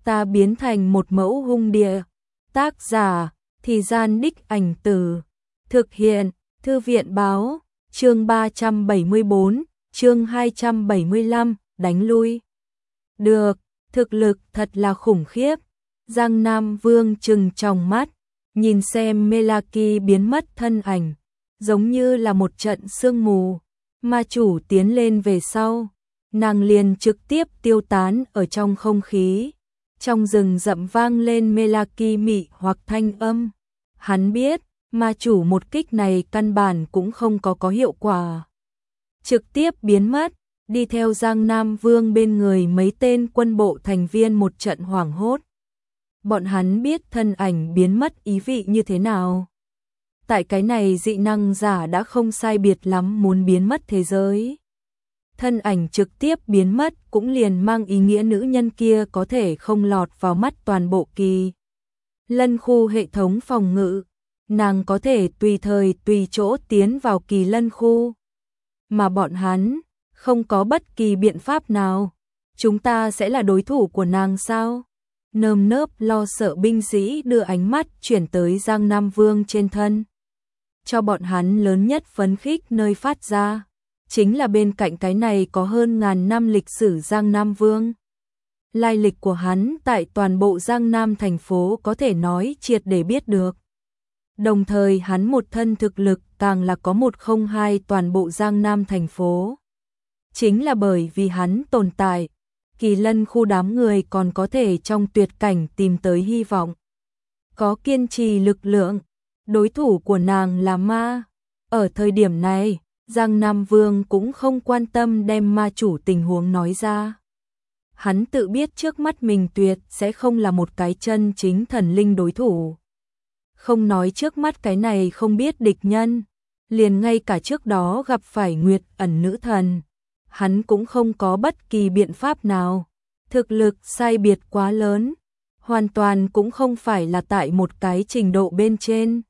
ta biến thành một mẫu hung địa. Tác giả, Thì Gian Đích Ảnh Từ. Thực hiện, Thư viện Báo. Chương 374, chương 275, đánh lui. Được, thực lực thật là khủng khiếp. Giang Nam Vương trừng tròng mắt, nhìn xem Melaki biến mất thân ảnh, giống như là một trận sương mù. Ma chủ tiến lên về sau, nàng liền trực tiếp tiêu tán ở trong không khí. Trong rừng rậm vang lên Melaki mị hoặc thanh âm. Hắn biết, ma chủ một kích này căn bản cũng không có hiệu quả. Trực tiếp biến mất, đi theo Giang Nam Vương bên người mấy tên quân bộ thành viên một trận hoảng hốt. Bọn hắn biết thân ảnh biến mất ý vị như thế nào. Tại cái này dị năng giả đã không sai biệt lắm muốn biến mất thế giới. Thân ảnh trực tiếp biến mất cũng liền mang ý nghĩa nữ nhân kia có thể không lọt vào mắt toàn bộ Kỳ Lân khu hệ thống phòng ngự. Nàng có thể tùy thời tùy chỗ tiến vào Kỳ Lân khu. Mà bọn hắn không có bất kỳ biện pháp nào. Chúng ta sẽ là đối thủ của nàng sao? Nơm nớp lo sợ binh sĩ đưa ánh mắt chuyển tới Giang Nam Vương trên thân. Cho bọn hắn lớn nhất phấn khích nơi phát ra, chính là bên cạnh cái này có hơn ngàn năm lịch sử Giang Nam Vương. Lai lịch của hắn tại toàn bộ Giang Nam thành phố có thể nói triệt để biết được. Đồng thời hắn một thân thực lực càng là có 102 toàn bộ Giang Nam thành phố. Chính là bởi vì hắn tồn tại, Kỳ Lân khu đám người còn có thể trong tuyệt cảnh tìm tới hy vọng. Có kiên trì lực lượng, đối thủ của nàng là ma. Ở thời điểm này, Giang Nam Vương cũng không quan tâm đem ma chủ tình huống nói ra. Hắn tự biết trước mắt mình tuyệt sẽ không là một cái chân chính thần linh đối thủ. Không nói trước mắt cái này không biết địch nhân, liền ngay cả trước đó gặp phải Nguyệt Ẩn nữ thần, hắn cũng không có bất kỳ biện pháp nào. Thực lực sai biệt quá lớn, hoàn toàn cũng không phải là tại một cái trình độ bên trên.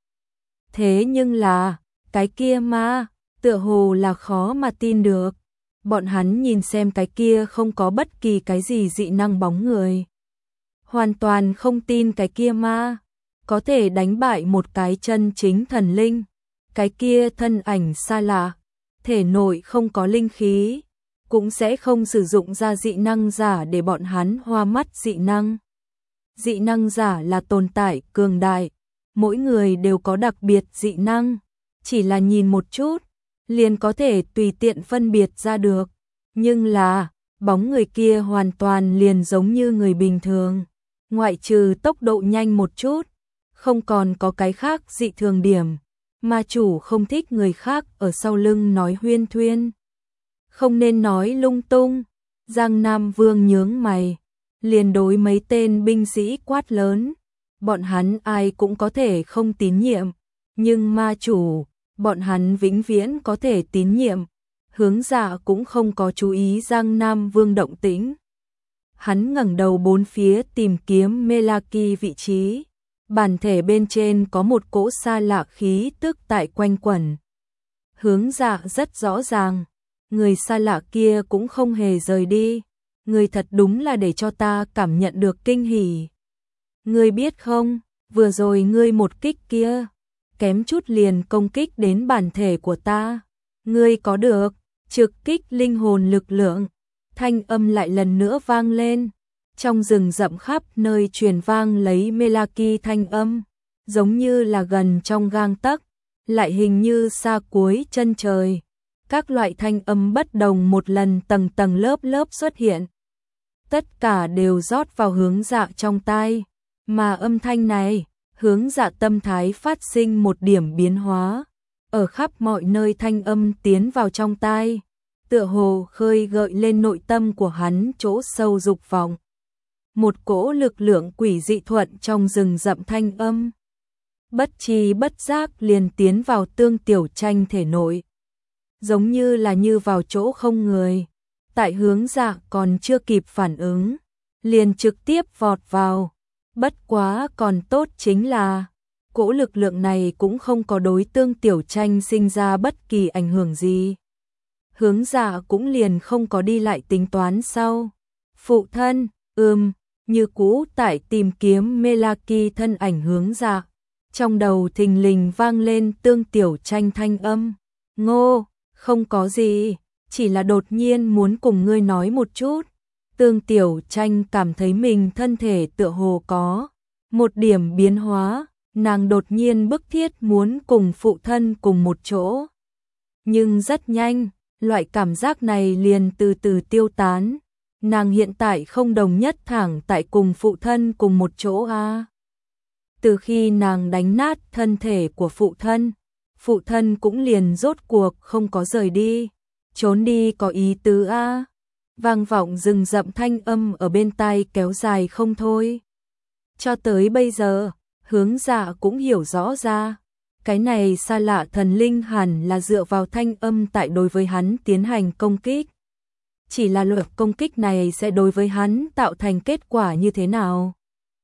Thế nhưng là, cái kia ma, tựa hồ là khó mà tin được. Bọn hắn nhìn xem cái kia không có bất kỳ cái gì dị năng bóng người. Hoàn toàn không tin cái kia ma có thể đánh bại một cái chân chính thần linh. Cái kia thân ảnh xa lạ, thể nội không có linh khí, cũng sẽ không sử dụng ra dị năng giả để bọn hắn hoa mắt dị năng. Dị năng giả là tồn tại cường đại, mỗi người đều có đặc biệt dị năng, chỉ là nhìn một chút, liền có thể tùy tiện phân biệt ra được. Nhưng là, bóng người kia hoàn toàn liền giống như người bình thường, ngoại trừ tốc độ nhanh một chút, không còn có cái khác dị thường điểm. Ma chủ không thích người khác ở sau lưng nói huyên thuyên. Không nên nói lung tung. Giang Nam Vương nhướng mày, liền đối mấy tên binh sĩ quát lớn. Bọn hắn ai cũng có thể không tín nhiệm, nhưng ma chủ, bọn hắn vĩnh viễn có thể tín nhiệm. Hướng Dạ cũng không có chú ý Giang Nam Vương động tĩnh. Hắn ngẩng đầu bốn phía tìm kiếm Melaki vị trí. Bản thể bên trên có một cỗ xa lạ khí tức tại quanh quẩn. Hướng Dạ rất rõ ràng, người xa lạ kia cũng không hề rời đi. Người thật đúng là để cho ta cảm nhận được kinh hỉ. Ngươi biết không, vừa rồi ngươi một kích kia, kém chút liền công kích đến bản thể của ta. Ngươi có được, trực kích linh hồn lực lượng. Thanh âm lại lần nữa vang lên. Trong rừng rậm khắp nơi truyền vang lấy Melaki thanh âm, giống như là gần trong gang tấc, lại hình như xa cuối chân trời. Các loại thanh âm bất đồng một lần tầng tầng lớp lớp xuất hiện. Tất cả đều rót vào Hướng Dạ trong tai, mà âm thanh này, Hướng Dạ tâm thái phát sinh một điểm biến hóa. Ở khắp mọi nơi thanh âm tiến vào trong tai, tựa hồ khơi gợi lên nội tâm của hắn chỗ sâu dục vọng. Một cỗ lực lượng quỷ dị thuận trong rừng rậm thanh âm. Bất tri bất giác liền tiến vào Tương Tiểu Tranh thể nội. Giống như là như vào chỗ không người. Tại Hướng Dạ còn chưa kịp phản ứng, liền trực tiếp vọt vào. Bất quá còn tốt chính là, cỗ lực lượng này cũng không có đối Tương Tiểu Tranh sinh ra bất kỳ ảnh hưởng gì. Hướng Dạ cũng liền không có đi lại tính toán sau. Phụ thân, như cũ tại tìm kiếm Melaki thân ảnh Hướng Dạ. Trong đầu thình lình vang lên Tương Tiểu Tranh thanh âm. Ngô, không có gì, chỉ là đột nhiên muốn cùng ngươi nói một chút. Tương Tiểu Tranh cảm thấy mình thân thể tựa hồ có một điểm biến hóa, nàng đột nhiên bức thiết muốn cùng phụ thân cùng một chỗ. Nhưng rất nhanh, loại cảm giác này liền từ từ tiêu tán. Nàng hiện tại không đồng nhất thẳng tại cùng phụ thân cùng một chỗ a. Từ khi nàng đánh nát thân thể của phụ thân cũng liền rốt cuộc không có rời đi, trốn đi có ý tứ a. Vang vọng rừng rậm thanh âm ở bên tai kéo dài không thôi. Cho tới bây giờ, Hướng Dạ cũng hiểu rõ ra, cái này xa lạ thần linh hẳn là dựa vào thanh âm tại đối với hắn tiến hành công kích. Chỉ là luật công kích này sẽ đối với hắn tạo thành kết quả như thế nào?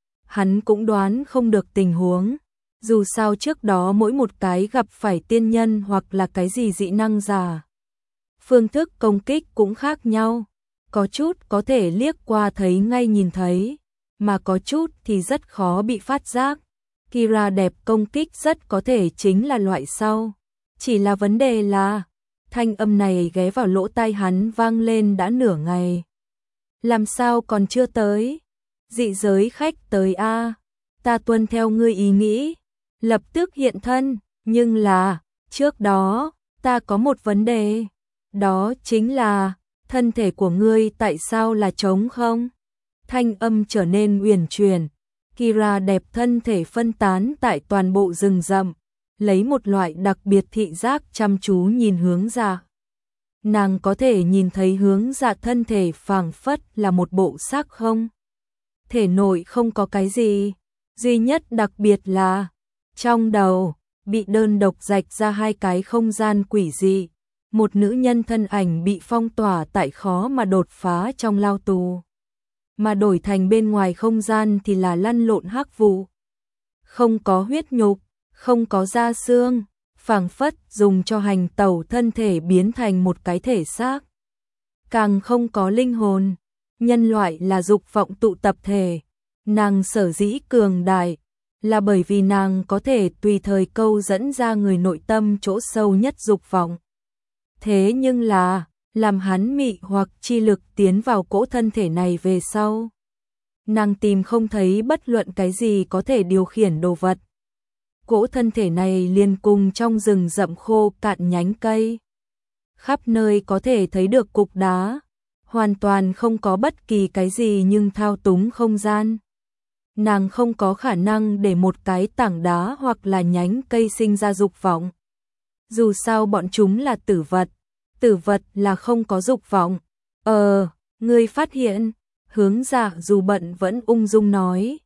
Hắn cũng đoán không được tình huống. Dù sao trước đó mỗi một cái gặp phải tiên nhân hoặc là cái gì dị năng giả, phương thức công kích cũng khác nhau. Có chút có thể liếc qua thấy ngay nhìn thấy, mà có chút thì rất khó bị phát giác. Kira đẹp công kích rất có thể chính là loại sau. Chỉ là vấn đề là, thanh âm này ghé vào lỗ tai hắn vang lên đã nửa ngày. Làm sao còn chưa tới? Dị giới khách tới a, ta tuân theo ngươi ý nghĩ, lập tức hiện thân, nhưng là, trước đó, ta có một vấn đề. Đó chính là, thân thể của ngươi tại sao là trống không? Thanh âm trở nên uyển chuyển. Kira đẹp thân thể phân tán tại toàn bộ rừng rậm, lấy một loại đặc biệt thị giác chăm chú nhìn Hướng Dạ. Nàng có thể nhìn thấy Hướng Dạ thân thể phảng phất là một bộ xác không. Thể nội không có cái gì, duy nhất đặc biệt là trong đầu bị đơn độc rạch ra hai cái không gian quỷ dị, một nữ nhân thân ảnh bị phong tỏa tại khó mà đột phá trong lao tù, mà đổi thành bên ngoài không gian thì là lăn lộn hắc vụ. Không có huyết nhục, không có da xương, phảng phất dùng cho hành tẩu thân thể biến thành một cái thể xác. Càng không có linh hồn, nhân loại là dục vọng tụ tập thể. Nàng sở dĩ cường đại là bởi vì nàng có thể tùy thời câu dẫn ra người nội tâm chỗ sâu nhất dục vọng. Thế nhưng là, làm hắn mị hoặc chi lực tiến vào cỗ thân thể này về sau, nàng tìm không thấy bất luận cái gì có thể điều khiển đồ vật. Cỗ thân thể này liền cùng trong rừng rậm khô cạn nhánh cây. Khắp nơi có thể thấy được cục đá, hoàn toàn không có bất kỳ cái gì nhưng thao túng không gian. Nàng không có khả năng để một cái tảng đá hoặc là nhánh cây sinh ra dục vọng. Dù sao bọn chúng là tử vật là không có dục vọng. Ngươi phát hiện, Hướng Dạ dù bận vẫn ung dung nói.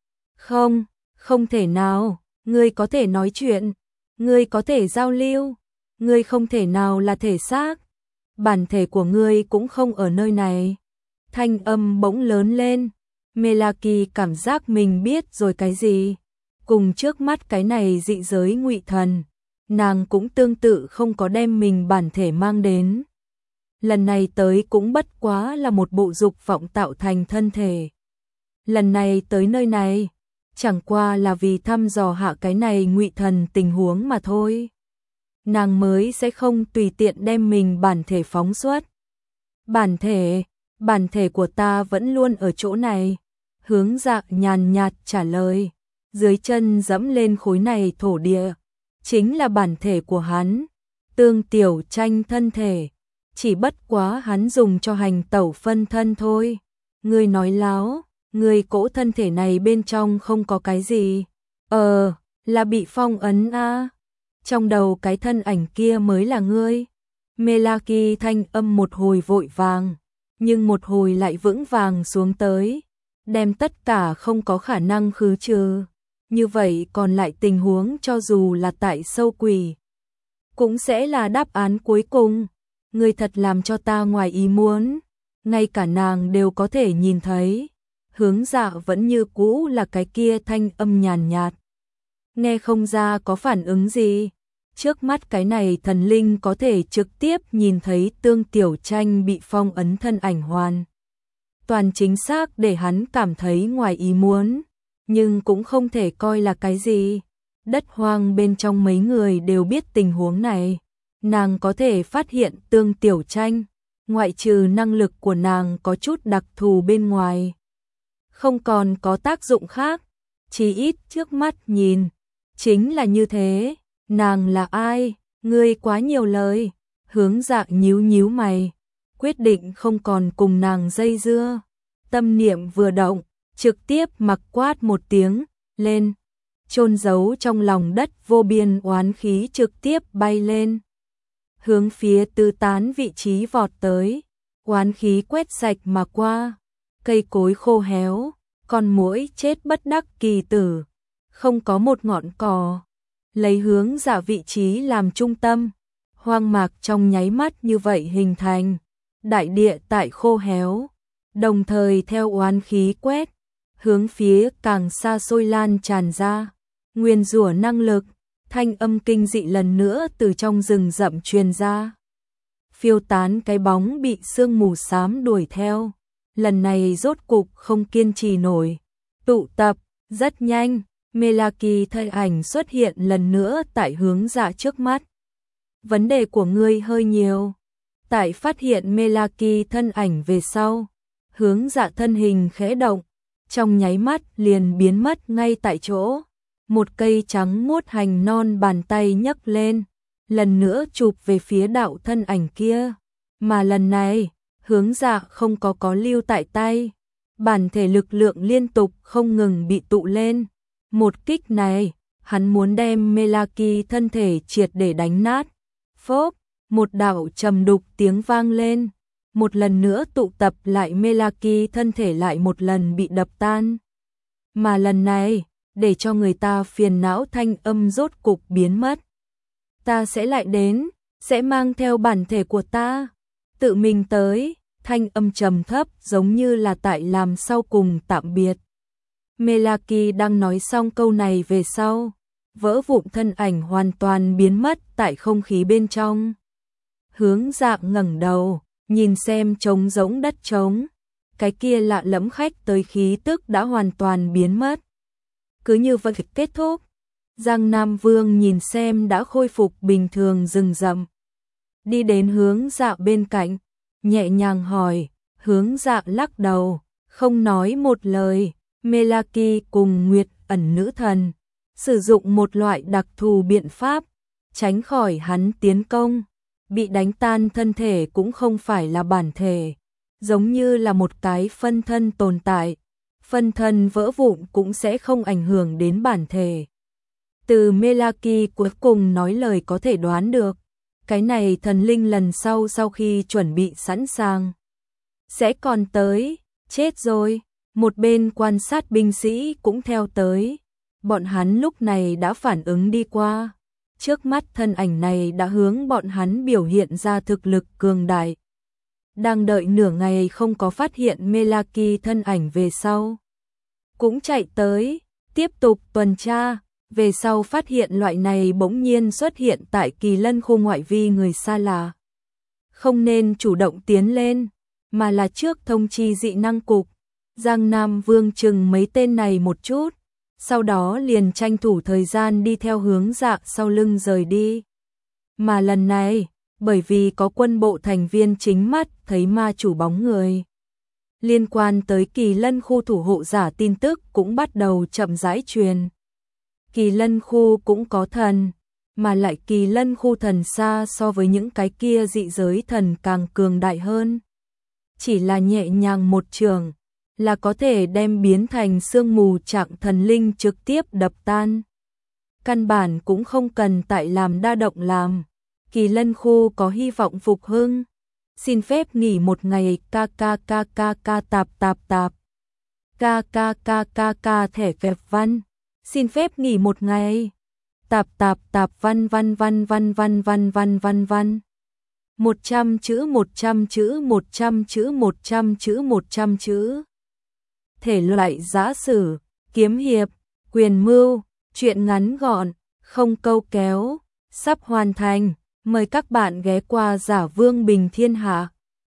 Không thể nào, ngươi có thể nói chuyện, ngươi có thể giao lưu, ngươi không thể nào là thể xác. Bản thể của ngươi cũng không ở nơi này. Thanh âm bỗng lớn lên. Melaki cảm giác mình biết rồi cái gì. Cùng trước mắt cái này dị giới ngụy thần, nàng cũng tương tự không có đem mình bản thể mang đến. Lần này tới cũng bất quá là một bộ dục vọng tạo thành thân thể. Lần này tới nơi này, chẳng qua là vì thăm dò hạ cái này ngụy thần tình huống mà thôi. Nàng mới sẽ không tùy tiện đem mình bản thể phóng xuất. Bản thể của ta vẫn luôn ở chỗ này. Hướng Dạ nhàn nhạt trả lời. Dưới chân dẫm lên khối này thổ địa, chính là bản thể của hắn. Tương Tiểu Tranh thân thể, chỉ bất quá hắn dùng cho hành tẩu phân thân thôi. Ngươi nói láo, ngươi cỗ thân thể này bên trong không có cái gì. Là bị phong ấn a. Trong đầu cái thân ảnh kia mới là ngươi. Melaki thanh âm một hồi vội vàng, nhưng một hồi lại vững vàng xuống tới, đem tất cả không có khả năng khứ trừ. Như vậy còn lại tình huống cho dù là tại sâu quỷ, cũng sẽ là đáp án cuối cùng. Ngươi thật làm cho ta ngoài ý muốn. Ngay cả nàng đều có thể nhìn thấy. Hướng Dạ vẫn như cũ là cái kia thanh âm nhàn nhạt. Nghe không ra có phản ứng gì. Trước mắt cái này thần linh có thể trực tiếp nhìn thấy Tương Tiểu Tranh bị phong ấn thân ảnh hoàn toàn chính xác để hắn cảm thấy ngoài ý muốn, nhưng cũng không thể coi là cái gì. Đất hoang bên trong mấy người đều biết tình huống này. Nàng có thể phát hiện Tương Tiểu Tranh, ngoại trừ năng lực của nàng có chút đặc thù bên ngoài, không còn có tác dụng khác, chỉ ít trước mắt nhìn, chính là như thế. Nàng là ai? Ngươi quá nhiều lời. Hướng Dạ nhíu nhíu mày, quyết định không còn cùng nàng dây dưa. Tâm niệm vừa động, trực tiếp mặc quát một tiếng, lên, chôn giấu trong lòng đất vô biên oán khí trực tiếp bay lên, hướng phía Tư Tán vị trí vọt tới. Oán khí quét sạch mà qua, cây cối khô héo, con muỗi chết bất đắc kỳ tử, không có một ngọn cỏ. Lấy Hướng Dạ vị trí làm trung tâm, hoang mạc trong nháy mắt như vậy hình thành, đại địa tại khô héo, đồng thời theo oán khí quét, hướng phía càng xa xôi lan tràn ra. Nguyên rủa năng lực, thanh âm kinh dị lần nữa từ trong rừng rậm truyền ra. Phiêu tán cái bóng bị sương mù xám đuổi theo, lần này rốt cục không kiên trì nổi. Tụ tập, rất nhanh, Melaki thân ảnh xuất hiện lần nữa tại Hướng Dạ trước mắt. Vấn đề của ngươi hơi nhiều. Tại phát hiện Melaki thân ảnh về sau, Hướng Dạ thân hình khẽ động, trong nháy mắt liền biến mất ngay tại chỗ. Một cây trắng muốt hành non bàn tay nhấc lên, lần nữa chụp về phía đạo thân ảnh kia. Mà lần này, Hướng Dạ không có lưu tại tay, bản thể lực lượng liên tục không ngừng bị tụ lên. Một kích này, hắn muốn đem Melaki thân thể triệt để đánh nát. Phốp, một đạo trầm đục tiếng vang lên, một lần nữa tụ tập lại Melaki thân thể lại một lần bị đập tan. Mà lần này, để cho người ta phiền não thanh âm rốt cục biến mất. Ta sẽ lại đến, sẽ mang theo bản thể của ta, tự mình tới. Thanh âm trầm thấp giống như là tại làm sau cùng tạm biệt. Melaki đang nói xong câu này về sau, vỡ vụn thân ảnh hoàn toàn biến mất tại không khí bên trong. Hướng Dạ ngẩng đầu, nhìn xem trống rỗng đất trống, cái kia lạ lẫm khách tới khí tức đã hoàn toàn biến mất. Cứ như vậy kết thúc. Giang Nam Vương nhìn xem đã khôi phục bình thường rừng rậm, đi đến Hướng Dạ bên cạnh, nhẹ nhàng hỏi. Hướng Dạ lắc đầu, không nói một lời. Melaki cùng Nguyệt ẩn nữ thần sử dụng một loại đặc thù biện pháp tránh khỏi hắn tiến công. Bị đánh tan thân thể cũng không phải là bản thể, giống như là một cái phân thân tồn tại. Phân thân vỡ vụn cũng sẽ không ảnh hưởng đến bản thể. Từ Melaki cuối cùng nói lời có thể đoán được, cái này thần linh lần sau khi chuẩn bị sẵn sàng sẽ còn tới. Chết rồi. Một bên quan sát binh sĩ cũng theo tới. Bọn hắn lúc này đã phản ứng đi qua. Trước mắt thân ảnh này đã hướng bọn hắn biểu hiện ra thực lực cường đại. Đang đợi nửa ngày không có phát hiện Melaki thân ảnh về sau, cũng chạy tới, tiếp tục tuần tra. Về sau phát hiện loại này bỗng nhiên xuất hiện tại Kỳ Lân khu ngoại vi người xa lạ, không nên chủ động tiến lên, mà là trước thông chi dị năng cục. Giang Nam Vương chừng mấy tên này một chút, sau đó liền tranh thủ thời gian đi theo Hướng Dạ sau lưng rời đi. Mà lần này, bởi vì có quân bộ thành viên chính mắt thấy ma chủ bóng người, liên quan tới Kỳ Lân khu thủ hộ giả tin tức cũng bắt đầu chậm rãi truyền. Kỳ Lân khu cũng có thần, mà lại Kỳ Lân khu thần xa so với những cái kia dị giới thần càng cường đại hơn. Chỉ là nhẹ nhàng một trường, là có thể đem biến thành sương mù trạng thần linh trực tiếp đập tan. Căn bản cũng không cần tại làm đa động làm. Kỳ Lân khu có hy vọng phục hưng. Xin phép nghỉ một ngày kkkkk tạp. Kkkkk thẻ kẹp văn. Xin phép nghỉ một ngày. Tạp văn. 100 chữ 100 chữ 100 chữ 100 chữ 100 chữ. Thể loại giã sử, kiếm hiệp, quyền mưu, truyện ngắn gọn, không câu kéo, sắp hoàn thành. Mời các bạn ghé qua Giả Vương Bình Thiên Hạ.